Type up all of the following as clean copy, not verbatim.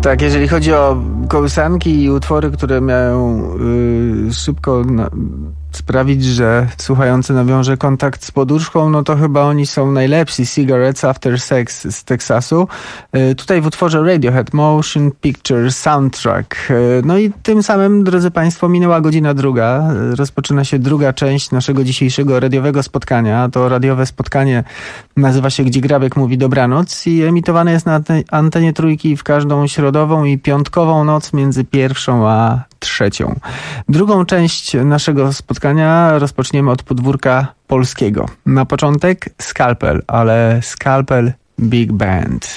Tak, jeżeli chodzi o kołysanki i utwory, które mają szybko sprawić, że słuchający nawiąże kontakt z poduszką, no to chyba oni są najlepsi. Cigarettes After Sex z Teksasu. Tutaj w utworze Radiohead Motion Picture Soundtrack. No i tym samym, drodzy Państwo, minęła godzina druga. Rozpoczyna się druga część naszego dzisiejszego radiowego spotkania. To radiowe spotkanie nazywa się Gdzie Grabek mówi dobranoc i emitowane jest na antenie Trójki w każdą środową i piątkową noc między 1 a 3. Drugą część naszego spotkania rozpoczniemy od podwórka polskiego. Na początek Skalpel, ale Skalpel Big Band.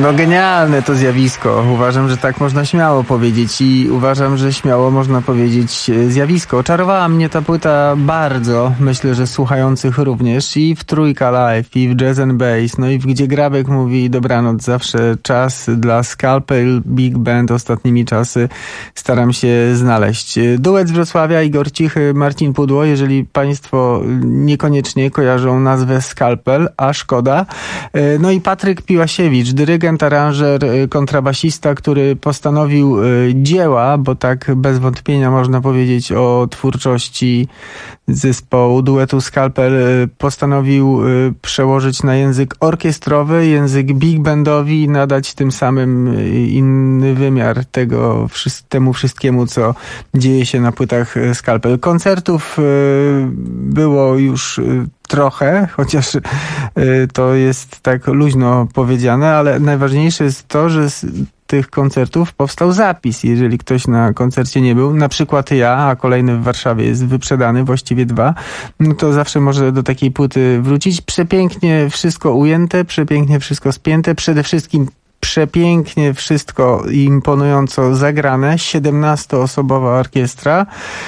No genialne to zjawisko. Uważam, że tak można śmiało powiedzieć i uważam, że śmiało można powiedzieć zjawisko. Oczarowała mnie ta płyta bardzo, myślę, że słuchających również i w Trójka Live, i w Jazz and Bass, no i w Gdzie Grabek mówi dobranoc, zawsze czas dla Skalpel Big Band, ostatnimi czasy staram się znaleźć. Duet z Wrocławia, Igor Cichy, Marcin Pudło, jeżeli państwo niekoniecznie kojarzą nazwę Skalpel, a szkoda. No i Patryk Piłasiewicz, dyrygent, aranżer, kontrabasista, który postanowił dzieła, bo tak bez wątpienia można powiedzieć o twórczości zespołu duetu Skalpel, postanowił przełożyć na język orkiestrowy, język big bandowi i nadać tym samym inny wymiar temu wszystkiemu, co dzieje się na płytach Skalpel. Koncertów było już trochę, chociaż to jest tak luźno powiedziane, ale najważniejsze jest to, że z tych koncertów powstał zapis. Jeżeli ktoś na koncercie nie był, na przykład ja, a kolejny w Warszawie jest wyprzedany, właściwie 2, no to zawsze może do takiej płyty wrócić. Przepięknie wszystko ujęte, przepięknie wszystko spięte, przede wszystkim przepięknie wszystko imponująco zagrane, 17-osobowa orkiestra.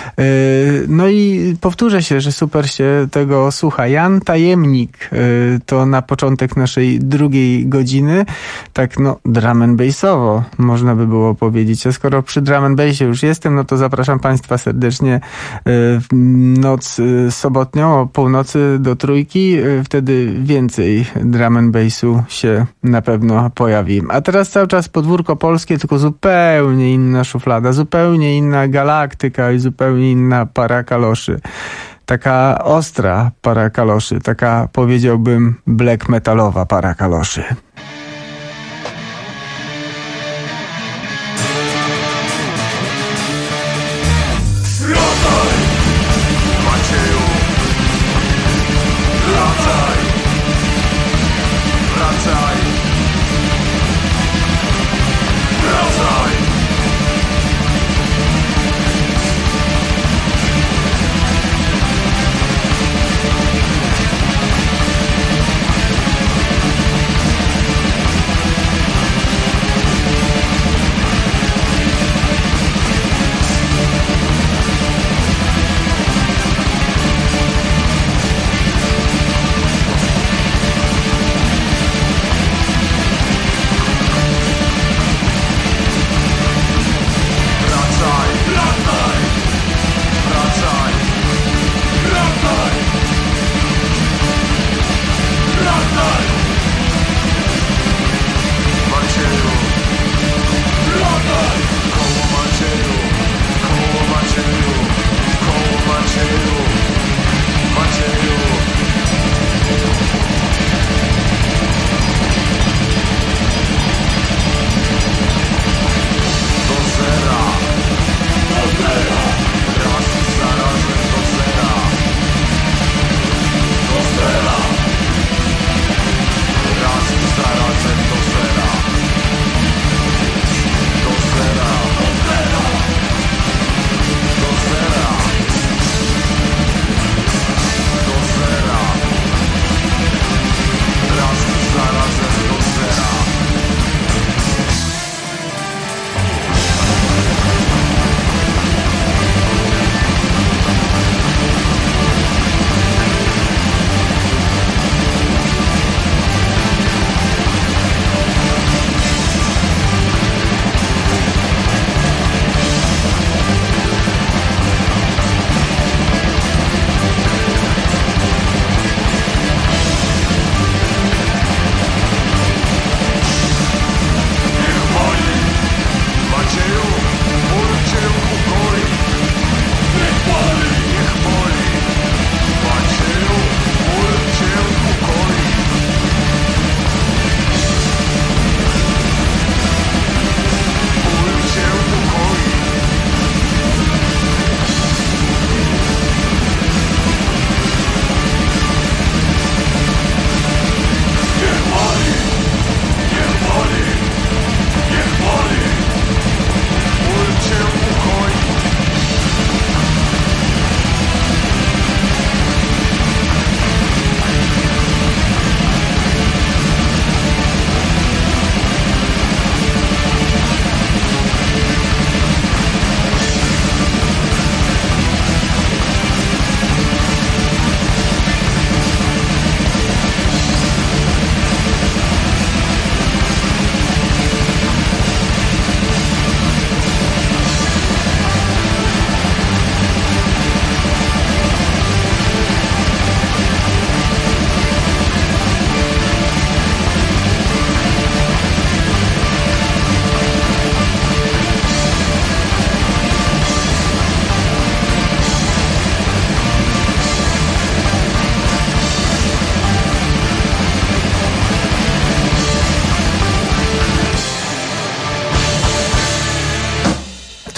No i powtórzę się, że super się tego słucha. Jan Tajemnik to na początek naszej drugiej godziny, tak no drum and bassowo można by było powiedzieć. A skoro przy drum and bassie już jestem, no to zapraszam Państwa serdecznie w noc sobotnią o północy do Trójki. Wtedy więcej drum and bassu się na pewno pojawi. A teraz cały czas podwórko polskie, tylko zupełnie inna szuflada, zupełnie inna galaktyka i zupełnie inna para kaloszy. Taka ostra para kaloszy, taka powiedziałbym black metalowa para kaloszy. Wracaj!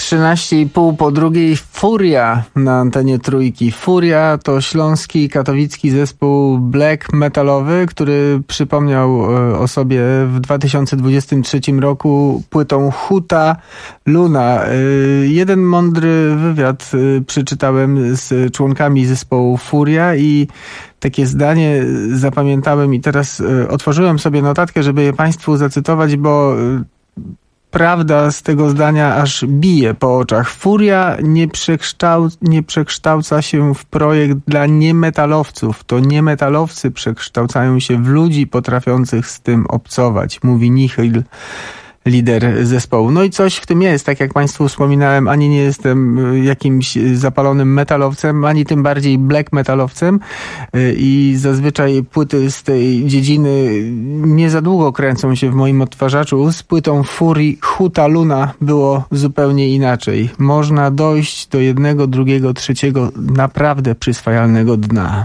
13,5 po drugiej. Furia na antenie Trójki. Furia to śląski, katowicki zespół black metalowy, który przypomniał o sobie w 2023 roku płytą Huta Luna. Jeden mądry wywiad przeczytałem z członkami zespołu Furia i takie zdanie zapamiętałem i teraz otworzyłem sobie notatkę, żeby je Państwu zacytować, bo prawda z tego zdania aż bije po oczach. Furia nie przekształca się w projekt dla niemetalowców. To niemetalowcy przekształcają się w ludzi potrafiących z tym obcować, mówi Nihil, lider zespołu. No i coś w tym jest, tak jak Państwu wspominałem, ani nie jestem jakimś zapalonym metalowcem, ani tym bardziej black metalowcem i zazwyczaj płyty z tej dziedziny nie za długo kręcą się w moim odtwarzaczu. Z płytą Furii Huta Luna było zupełnie inaczej. Można dojść do jednego, drugiego, trzeciego naprawdę przyswajalnego dna.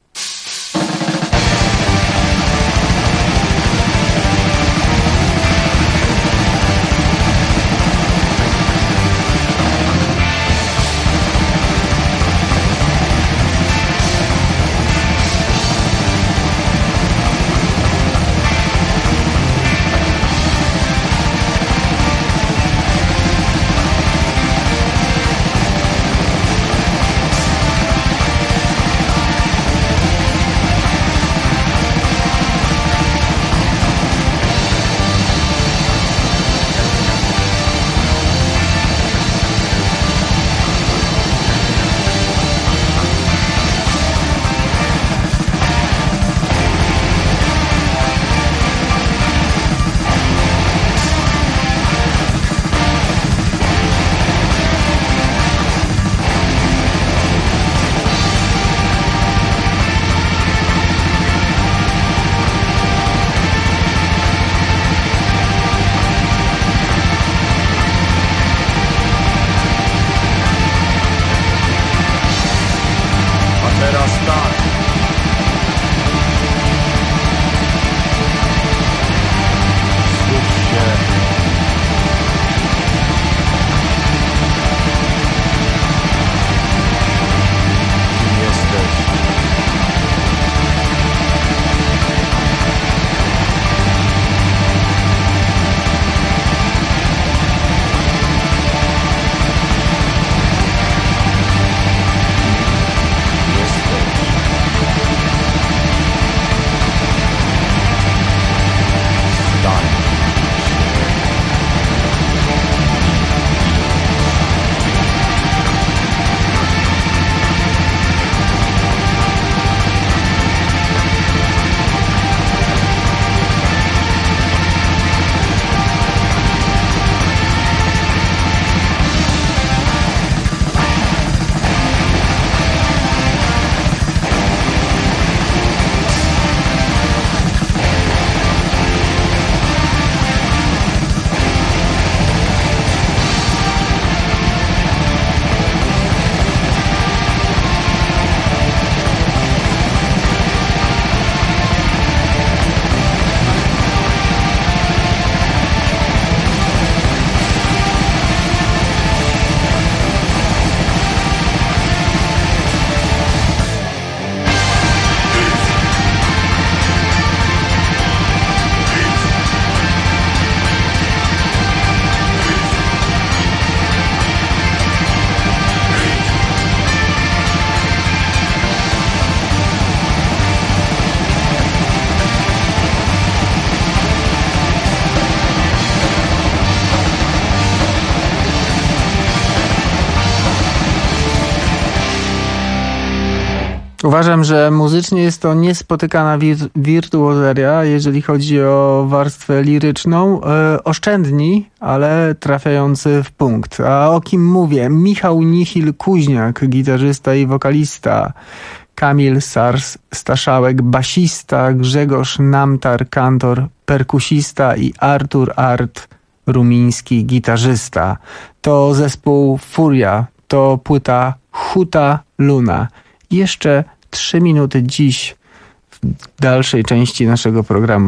Uważam, że muzycznie jest to niespotykana wirtuozeria, jeżeli chodzi o warstwę liryczną. Oszczędni, ale trafiający w punkt. A o kim mówię? Michał Nichil-Kuźniak, gitarzysta i wokalista. Kamil Staszałek, basista. Grzegorz Namtar, kantor, perkusista i Artur Art Rumiński, gitarzysta. To zespół Furia, to płyta Huta Luna. Jeszcze 3 minuty dziś w dalszej części naszego programu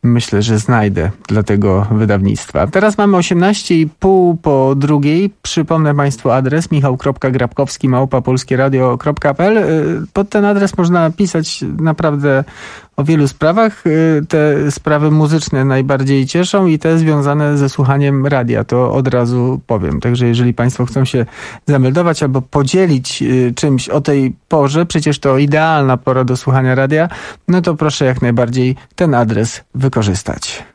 myślę, że znajdę dla tego wydawnictwa. Teraz mamy 18:30 po drugiej. Przypomnę Państwu adres michał.grabkowski@polskieradio.pl. Pod ten adres można pisać naprawdę o wielu sprawach. Te sprawy muzyczne najbardziej cieszą i te związane ze słuchaniem radia. To od razu powiem. Także jeżeli Państwo chcą się zameldować albo podzielić czymś o tej porze, przecież to idealna pora do słuchania radia, no to proszę jak najbardziej ten adres wykorzystać.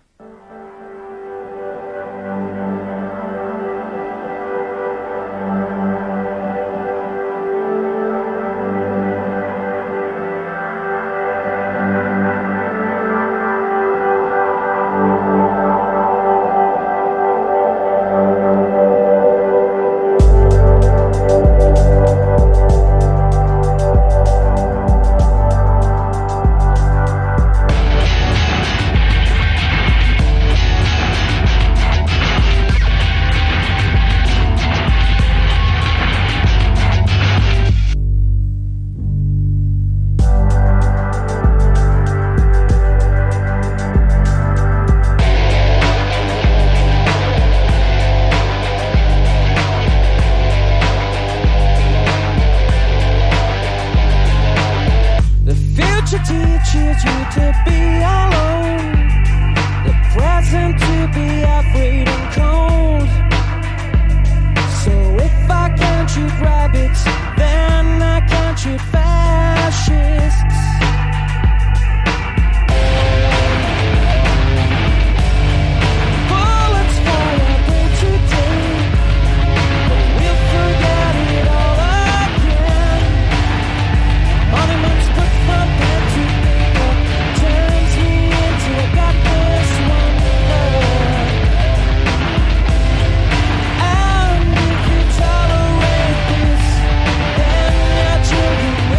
Children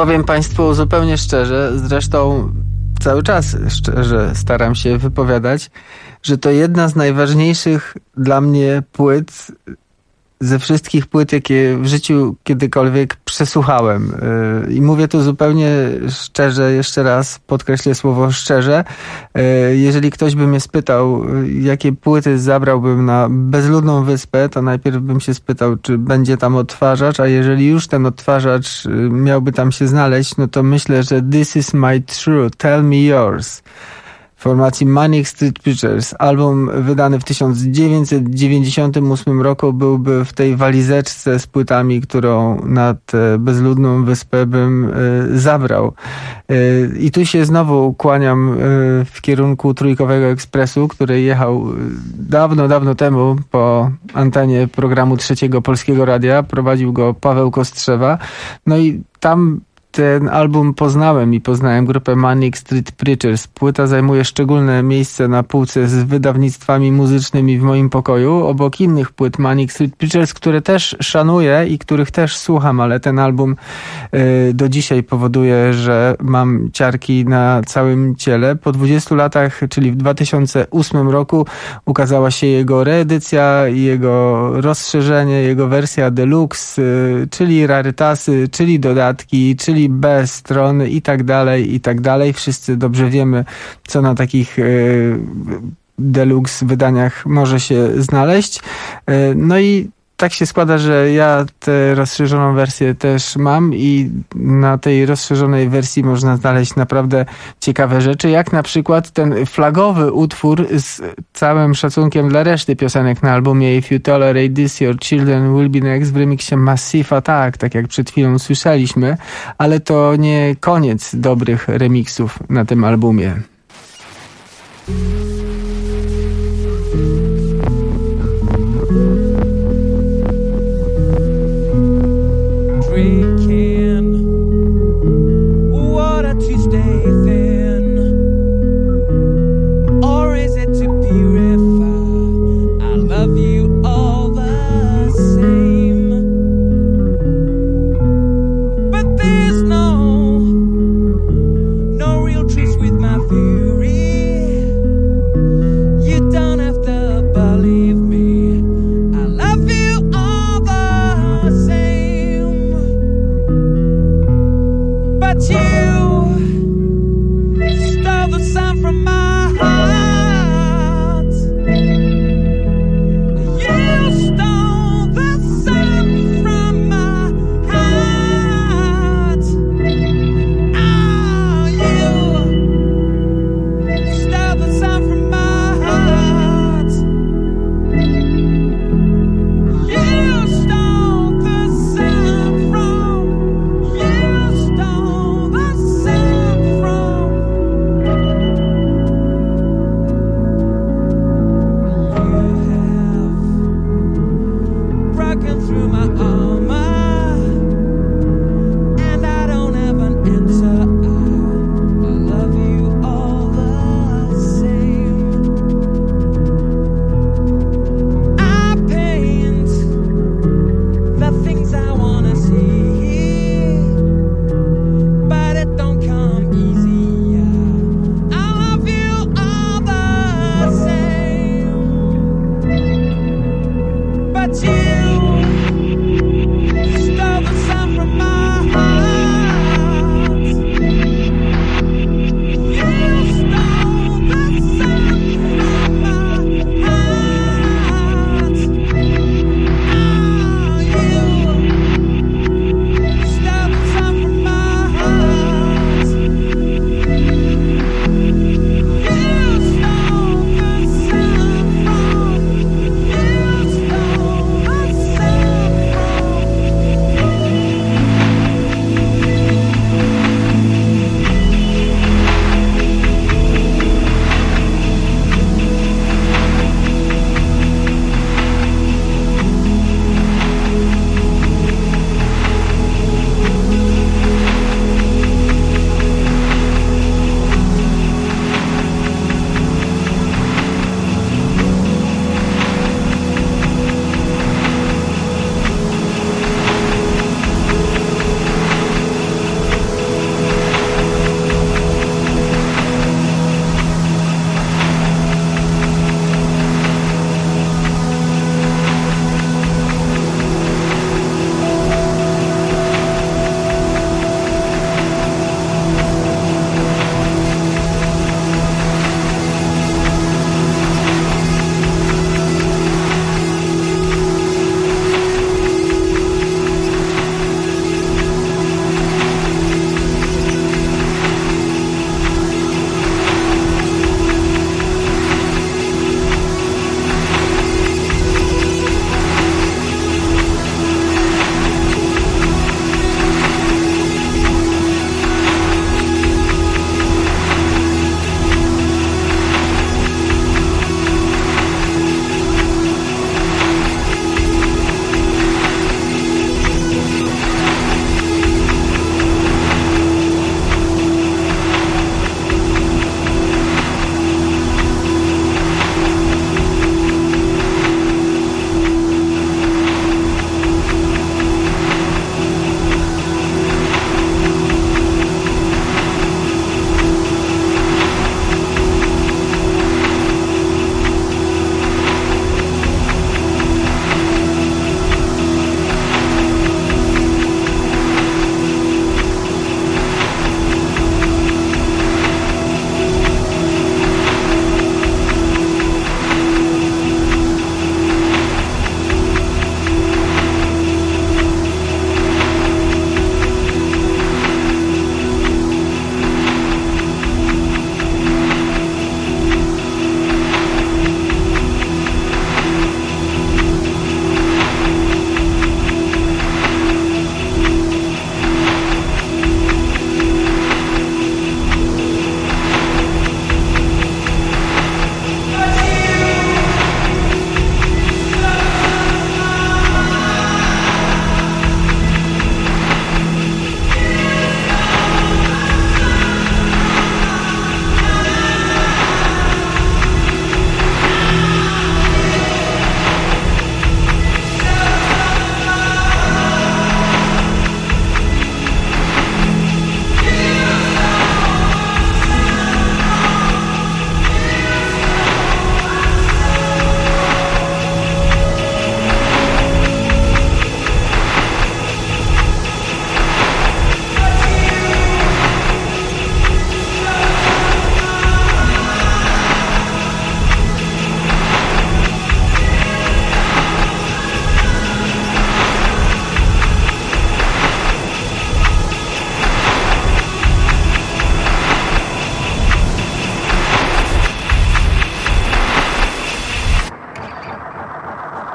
Powiem Państwu zupełnie szczerze, zresztą cały czas szczerze staram się wypowiadać, że to jedna z najważniejszych dla mnie płyt ze wszystkich płyt, jakie w życiu kiedykolwiek przesłuchałem. I mówię to zupełnie szczerze, jeszcze raz podkreślę słowo szczerze. Jeżeli ktoś by mnie spytał, jakie płyty zabrałbym na bezludną wyspę, to najpierw bym się spytał, czy będzie tam odtwarzacz, a jeżeli już ten odtwarzacz miałby tam się znaleźć, no to myślę, że This Is My Truth, Tell Me Yours. Formacji Manic Street Preachers. Album wydany w 1998 roku byłby w tej walizeczce z płytami, którą na tę bezludną wyspę bym zabrał. I tu się znowu kłaniam w kierunku Trójkowego Ekspresu, który jechał dawno, dawno temu po antenie programu Trzeciego Polskiego Radia. Prowadził go Paweł Kostrzewa. No i tam ten album poznałem i poznałem grupę Manic Street Preachers. Płyta zajmuje szczególne miejsce na półce z wydawnictwami muzycznymi w moim pokoju, obok innych płyt Manic Street Preachers, które też szanuję i których też słucham, ale ten album do dzisiaj powoduje, że mam ciarki na całym ciele. Po 20 latach, czyli w 2008 roku ukazała się jego reedycja, jego rozszerzenie, jego wersja deluxe, czyli rarytasy, czyli dodatki, czyli bez strony i tak dalej, i tak dalej. Wszyscy dobrze wiemy, co na takich deluxe wydaniach może się znaleźć. No i tak się składa, że ja tę rozszerzoną wersję też mam i na tej rozszerzonej wersji można znaleźć naprawdę ciekawe rzeczy, jak na przykład ten flagowy utwór z całym szacunkiem dla reszty piosenek na albumie If You Tolerate This, Your Children Will Be Next w remiksie Massive Attack, tak jak przed chwilą słyszeliśmy, ale to nie koniec dobrych remiksów na tym albumie. No real truth with my fury.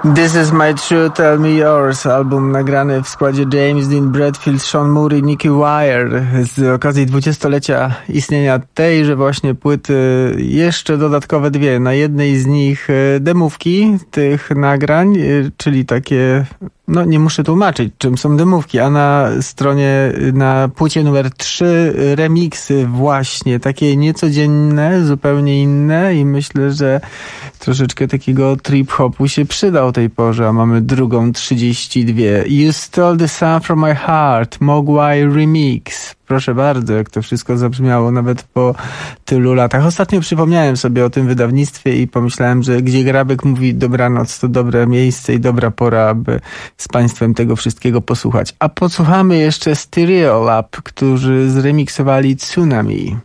This is my true, tell me yours. Album nagrany w składzie James Dean Bradfield, Sean Moore i Nicky Wire z okazji 20-lecia istnienia tejże właśnie płyty. Jeszcze dodatkowe dwie. Na jednej z nich demówki tych nagrań, czyli takie, no nie muszę tłumaczyć, czym są demówki, a na stronie, na płycie numer 3 remiksy właśnie, takie niecodzienne, zupełnie inne i myślę, że troszeczkę takiego trip-hopu się przyda o tej porze, a mamy drugą 32. You Stole the Sun from My Heart, Mogwai Remix. Proszę bardzo, jak to wszystko zabrzmiało nawet po tylu latach. Ostatnio przypomniałem sobie o tym wydawnictwie i pomyślałem, że Gdzie Grabek mówi dobranoc, to dobre miejsce i dobra pora, aby z Państwem tego wszystkiego posłuchać. A posłuchamy jeszcze Stereo Lab, którzy zremiksowali Tsunami.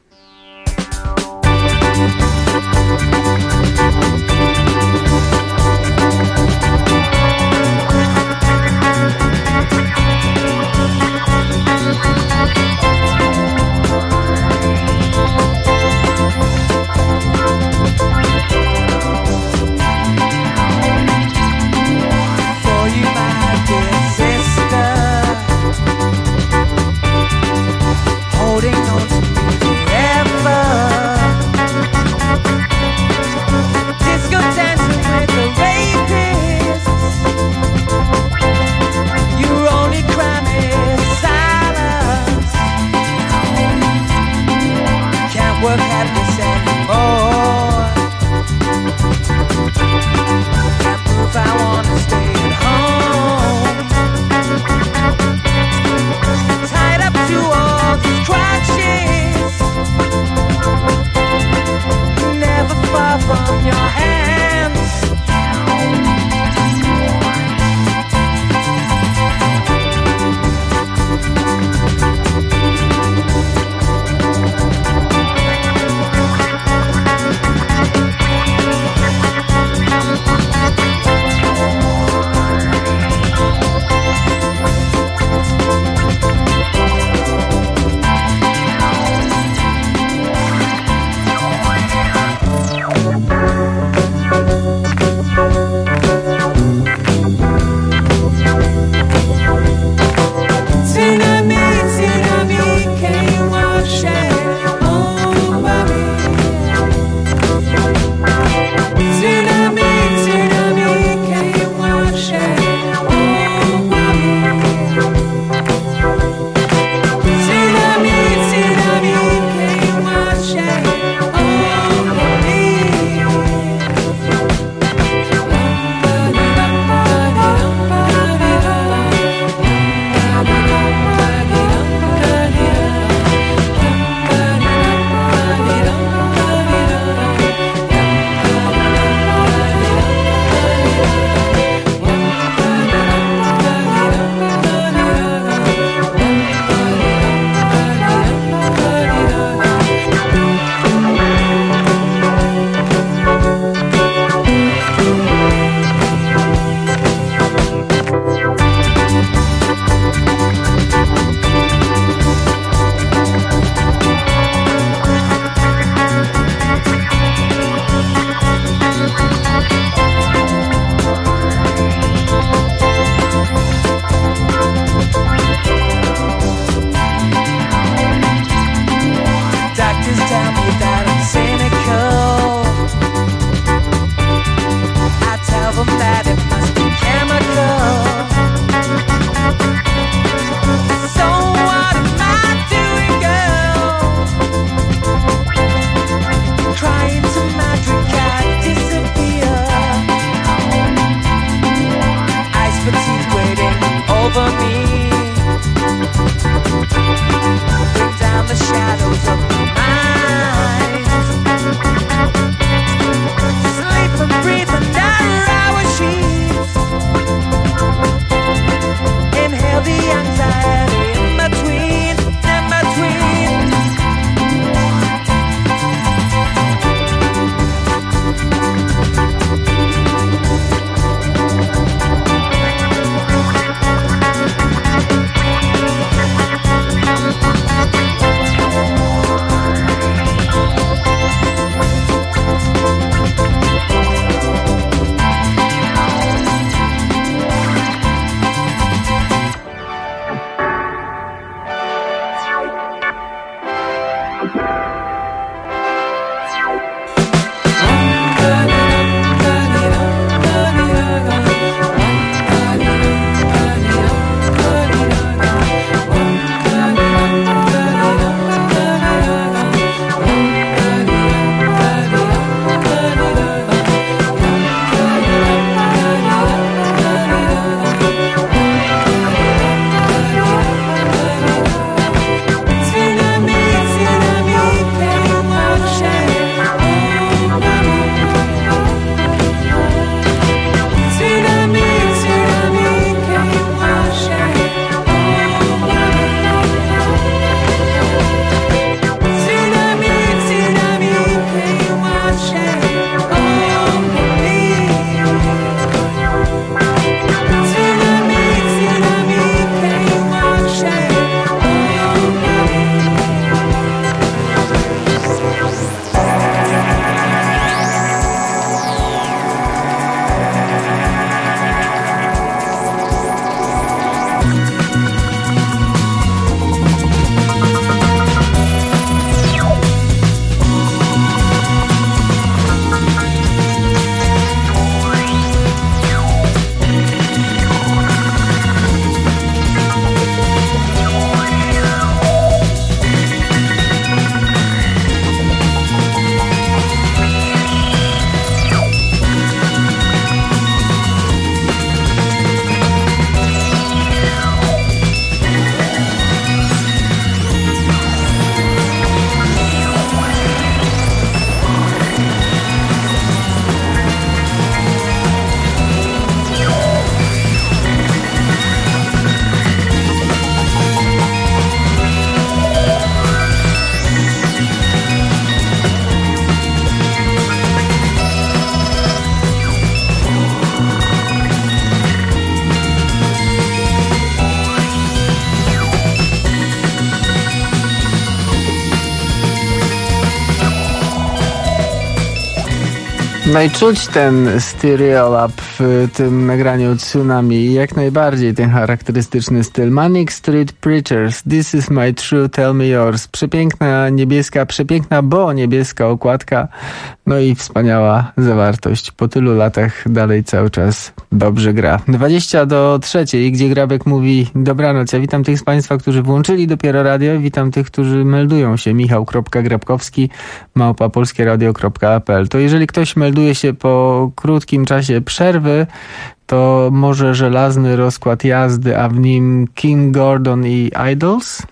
No i czuć ten stereo up w tym nagraniu Tsunami, jak najbardziej ten charakterystyczny styl. Manic Street Preachers, This is my true, tell me yours. Przepiękna niebieska, przepiękna, bo niebieska okładka, no i wspaniała zawartość. Po tylu latach dalej cały czas dobrze gra. 2:20, gdzie Grabek mówi dobranoc. Ja witam tych z Państwa, którzy włączyli dopiero radio, witam tych, którzy meldują się. Michał.Grabkowski @polskieradio.pl. To jeżeli ktoś melduje się po krótkim czasie przerwy, to może żelazny rozkład jazdy, a w nim King Gordon i Idols?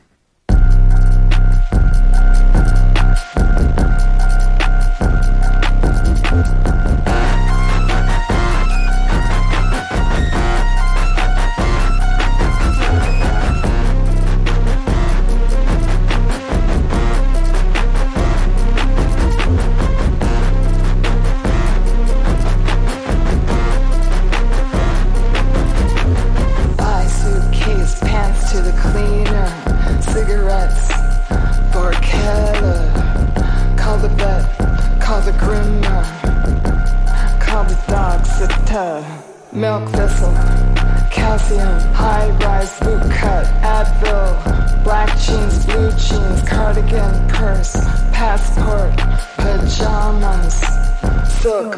Milk thistle, calcium, high-rise boot cut, Advil, black jeans, blue jeans, cardigan, purse, passport, pajamas, silk.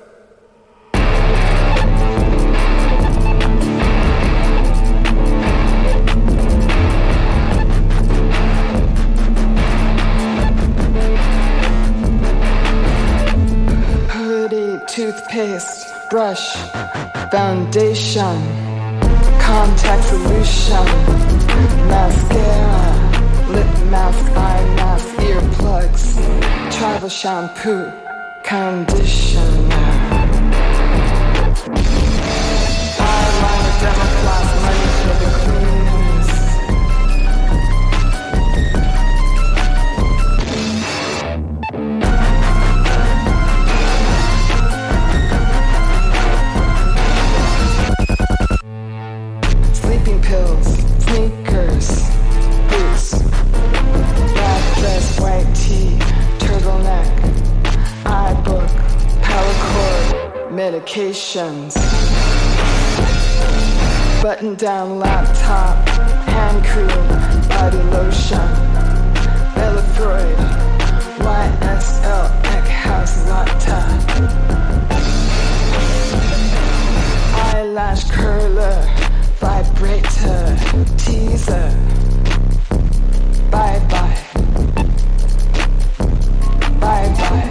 Hoodie, toothpaste, brush, foundation, contact solution, mascara, lip mask, eye mask, earplugs, travel shampoo, conditioner, eyeliner, demo floss, money for the cleaners. Pills, sneakers, boots, black dress, white tee, turtleneck, iBook, power cord, medications, button down laptop, hand cream, body lotion, Elefroid, YSL, Eckhouse Latte, eyelash curler, vibrator, teaser, bye-bye, bye-bye.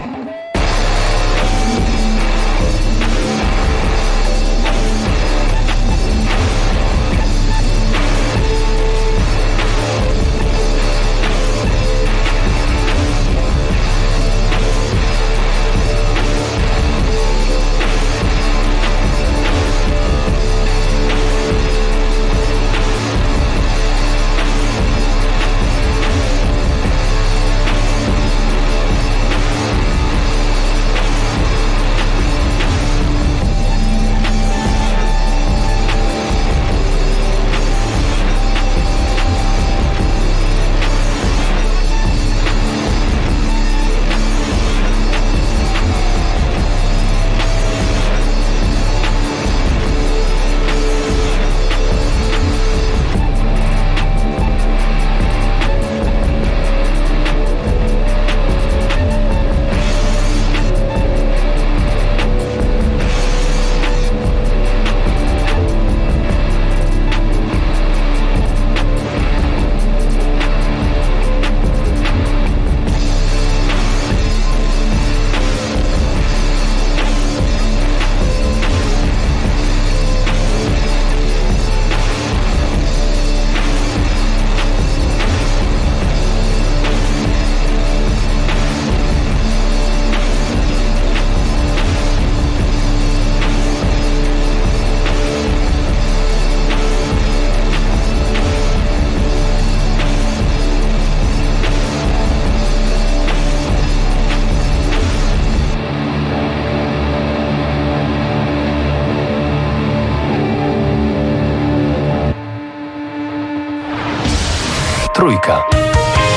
Trójka.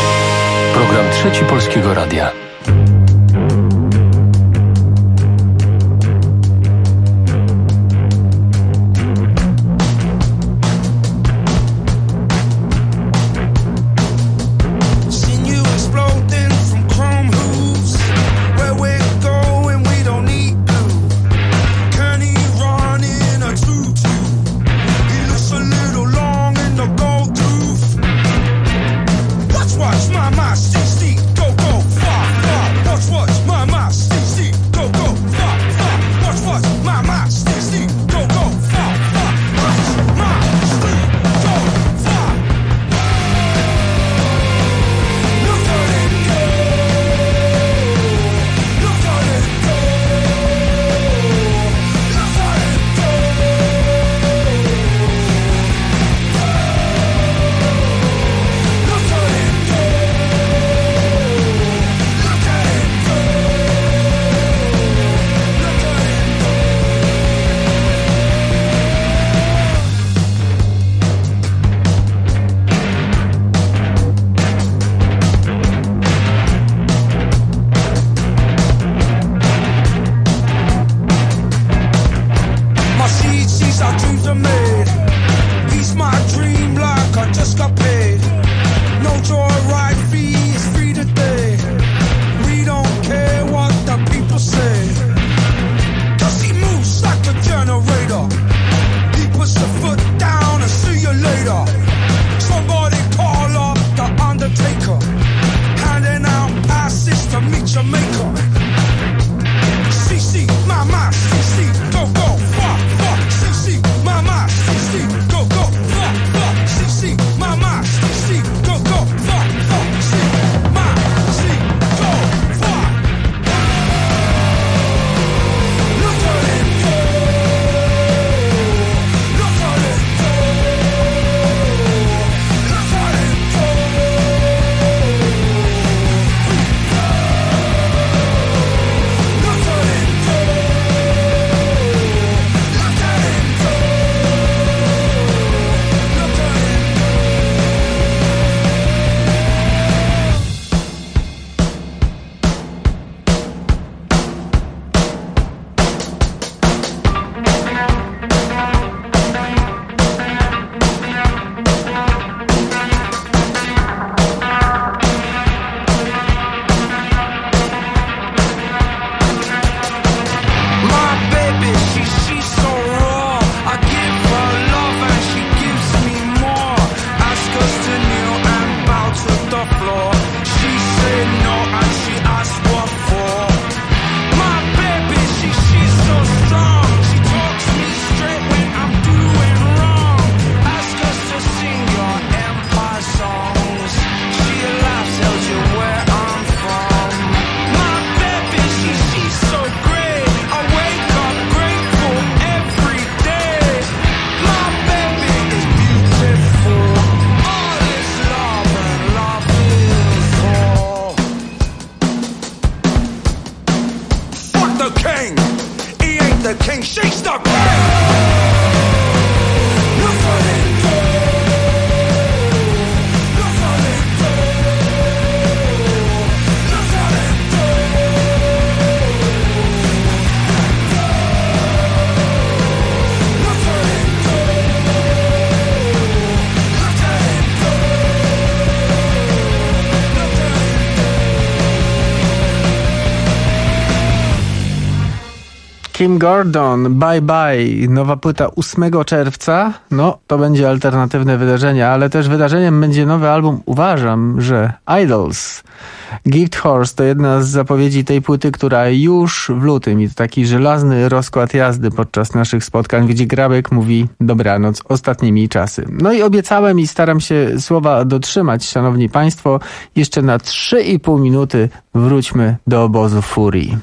Program Trzeci Polskiego Radia. Jamaica. CC, mama, CC, go, go, fuck, fuck. CC, mama, CC, go, go, fuck, fuck. CC, mama, CC, go, go, fuck, fuck. CC, ma, C, go, fuck. Look at it go. Look at it go. Look at it go. Look at it go. Look at it go. Look at it. My baby, she's so raw. I give her love and she gives me more. Ask us to kneel and bow to the floor. She said no and she asked what for. My baby, she's so strong. She talks me straight when I'm doing wrong. Ask us to sing your empire songs. She laughs, tells you where I'm from. My baby, she's so great. I wake up grateful every day. My baby is beautiful. All is love and love is all. Fuck the king. He ain't the king. She's the queen. Look at it go. Look at it go. Look at it go. Look at it go. Look at it go. Look at it. Kim Gordon, Bye Bye, nowa płyta 8 czerwca. No, to będzie alternatywne wydarzenie, ale też wydarzeniem będzie nowy album. Uważam, że Idols. Gift Horse to jedna z zapowiedzi tej płyty, która już w lutym i to taki żelazny rozkład jazdy podczas naszych spotkań, gdzie Grabek mówi dobranoc, ostatnimi czasy. No i obiecałem i staram się słowa dotrzymać, szanowni państwo. Jeszcze na 3,5 minuty wróćmy do obozu Furii.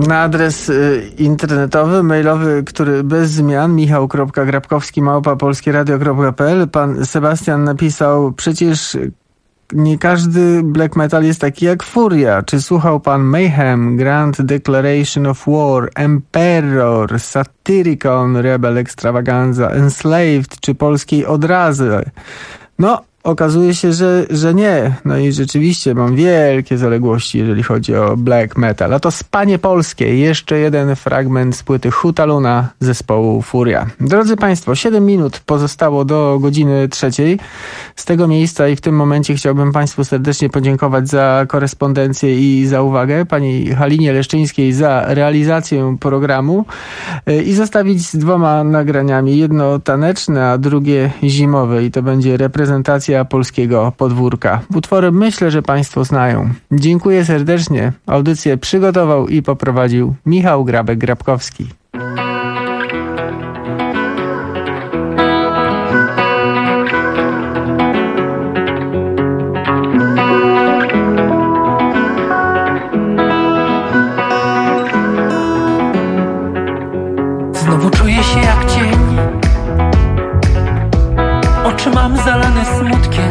Na adres internetowy, mailowy, który bez zmian, michał.grabkowski@polskieradio.pl. Pan Sebastian napisał: przecież nie każdy black metal jest taki jak Furia. Czy słuchał pan Mayhem, Grand Declaration of War, Emperor, Satyricon, Rebel Extravaganza, Enslaved czy polskiej Odrazy? No, okazuje się, że nie. No i rzeczywiście mam wielkie zaległości, jeżeli chodzi o black metal. A to Spanie Polskie. Jeszcze jeden fragment z płyty Huta Luna zespołu Furia. Drodzy Państwo, 7 minut pozostało do godziny 3. Z tego miejsca i w tym momencie chciałbym Państwu serdecznie podziękować za korespondencję i za uwagę. Pani Halinie Leszczyńskiej za realizację programu i zostawić z 2 nagraniami. Jedno taneczne, a drugie zimowe. I to będzie reprezentacja polskiego podwórka. Utwory myślę, że Państwo znają. Dziękuję serdecznie. Audycję przygotował i poprowadził Michał Grabek-Grabkowski. Znowu czuję się jak cień. Oczy mam zalane smutkiem.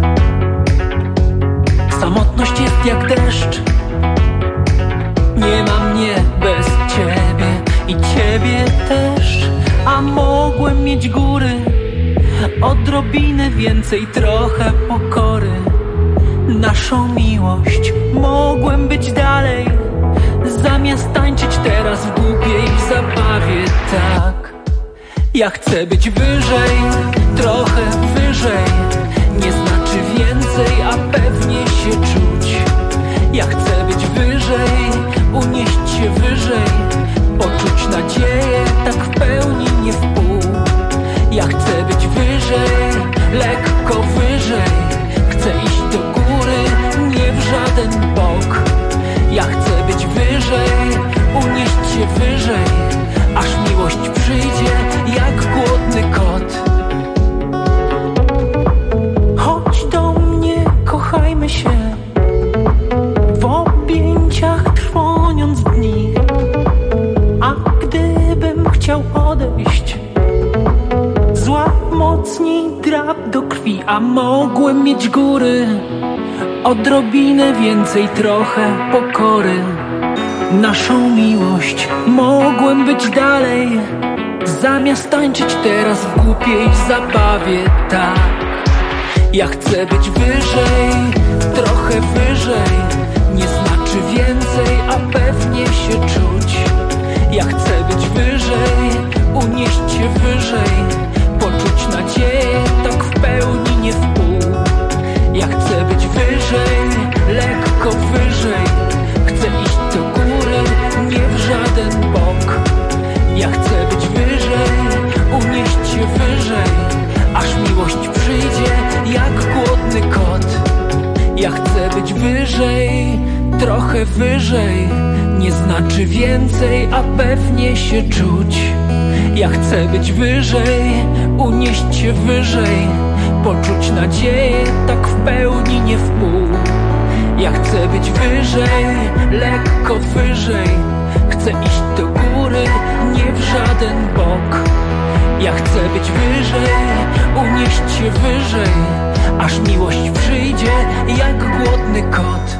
Samotność jest jak deszcz. Nie ma mnie bez ciebie i ciebie też. A mogłem mieć góry, odrobinę więcej, trochę pokory. Naszą miłość mogłem być dalej. Zamiast tańczyć teraz w głupiej zabawie, tak. Ja chcę być wyżej, trochę wyżej. Nie znaczy więcej, a pewnie się czuć. Ja chcę być wyżej, unieść się wyżej. Poczuć nadzieję, tak w pełni, nie w pół. Ja chcę być wyżej, lekko wyżej. Chcę iść do góry, nie w żaden bok. Ja chcę być wyżej, unieść się wyżej. Aż miłość przyjdzie jak głodny kot. Chodź do mnie, kochajmy się, w objęciach trwoniąc dni. A gdybym chciał odejść, złap mocniej drap do krwi. A mogłem mieć góry, odrobinę więcej, trochę pokory. Naszą miłość mogłem być dalej. Zamiast tańczyć teraz w głupiej zabawie, tak. Ja chcę być wyżej, trochę wyżej. Nie znaczy więcej, a pewnie się czuć. Ja chcę być wyżej, unieść się wyżej. Poczuć nadzieję, tak w pełni, nie w pół. Ja chcę być wyżej, lekko wyżej. Chcę iść do góry, nie w żaden bok. Ja chcę być wyżej, unieść się wyżej. Aż miłość przyjdzie jak głodny kot. Ja chcę być wyżej, trochę wyżej. Nie znaczy więcej, a pewnie się czuć. Ja chcę być wyżej, unieść się wyżej. Poczuć nadzieję, tak w pełni, nie w pół. Ja chcę być wyżej, lekko wyżej. Chcę iść do góry, nie w żaden bok. Ja chcę być wyżej, unieść się wyżej. Aż miłość przyjdzie jak głodny kot.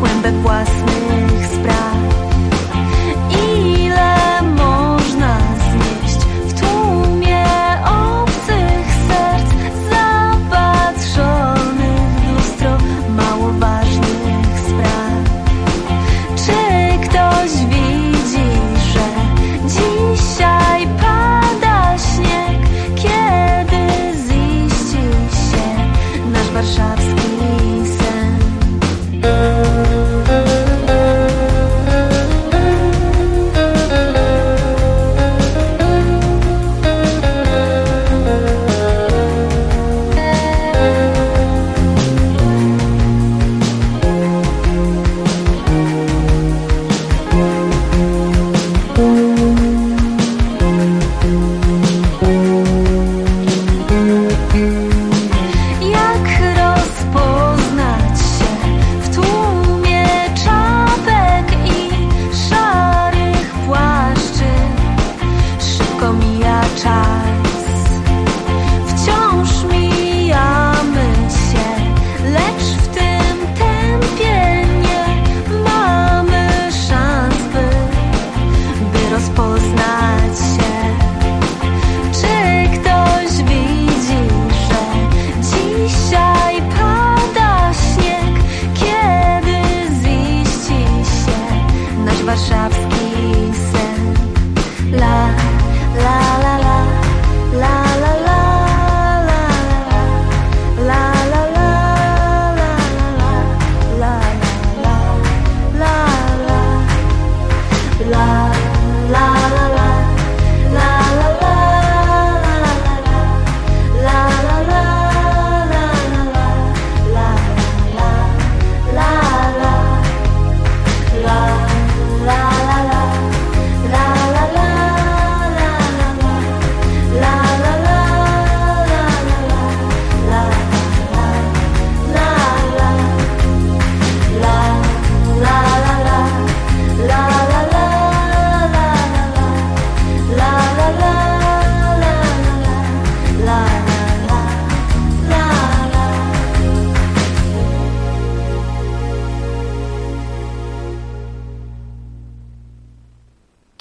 własnych spraw. Ile można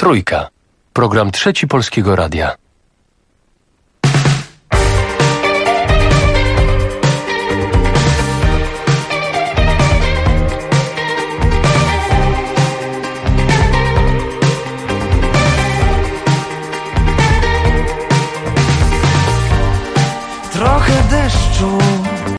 Trójka. Program Trzeci Polskiego Radia. Trochę deszczu